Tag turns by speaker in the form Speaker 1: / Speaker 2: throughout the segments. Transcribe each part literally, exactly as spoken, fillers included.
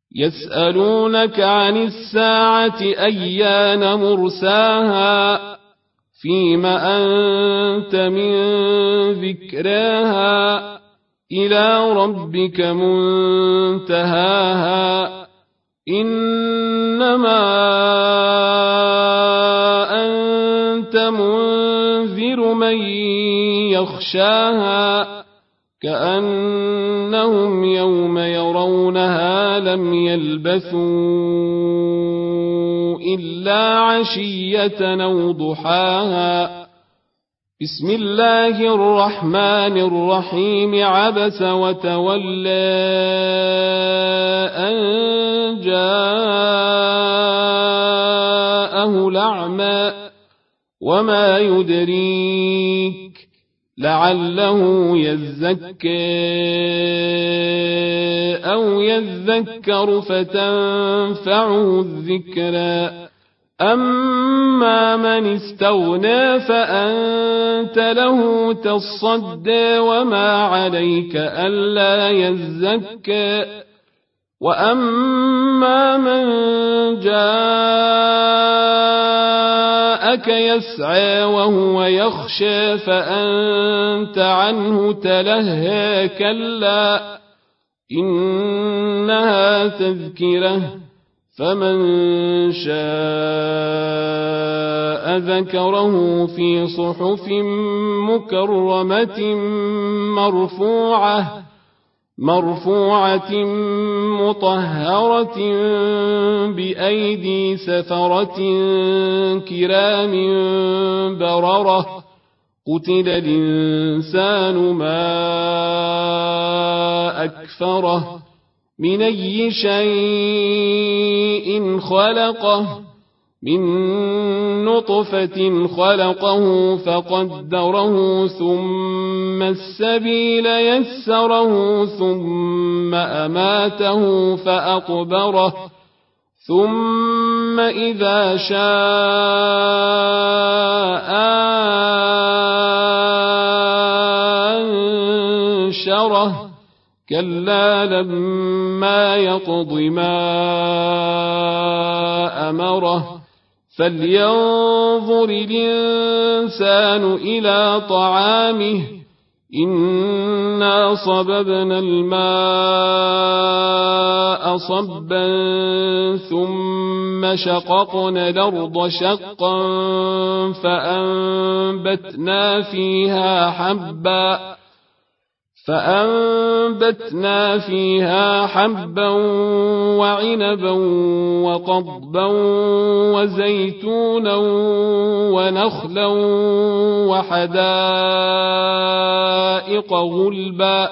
Speaker 1: يسألونك عن الساعة أيان مرساها فيم أنت من ذكراها إلى ربك منتهاها إنما أنت منذر من يخشاها كأنهم يوم يرونها لم يلبثوا إلا عشية أو ضحاها بسم الله الرحمن الرحيم عبس وتولى أن جاءه الأعمى وما يدريك لعله يزكى أو يذكر فتنفعه الذكرى أما من استغنى فأنت له تصدى وما عليك ألا يزكى وأما من جاءك يسعى وهو يخشى فأنت عنه تلهى كلا إنها تذكرة فمن شاء ذكره في صحف مكرمة مرفوعة مرفوعة مطهرة بأيدي سفرة كرام بررة قتل الإنسان ما أكفره من أي شيء خلقه من نطفة خلقه فقدره ثم السبيل يسره ثم أماته فأقبره ثم إذا شاء أنشره كلا لما يقض ما أمره فلينظر الإنسان إلى طعامه إنا صببنا الماء صبا ثم شققنا الأرض شقا فأنبتنا فيها حبا فأنبتنا فيها حبا وعنبا وقضبا وزيتونا ونخلا وحدائق غلبا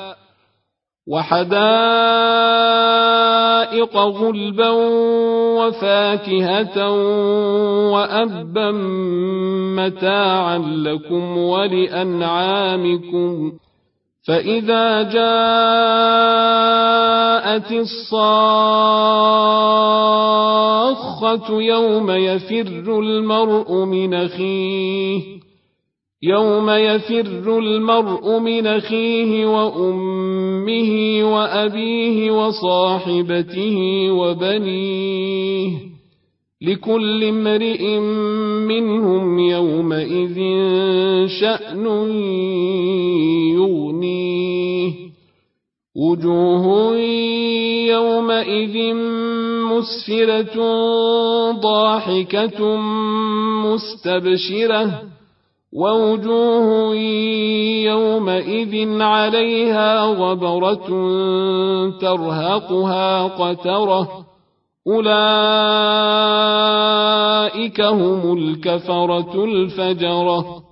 Speaker 1: وحدائق غلبا وفاكهة وأبا متاعا لكم ولأنعامكم فإذا جاءت الصاخة يوم يفر المرء من أخيه يوم يفر المرء من أخيه وأمه وأبيه وصاحبته وبنيه لكل امرئ منهم يومئذ شأن يغنيه وجوه يومئذ مسفرة ضاحكة مستبشرة ووجوه يومئذ عليها غبرة ترهقها قترة أولئك هم الكفرة الفجرة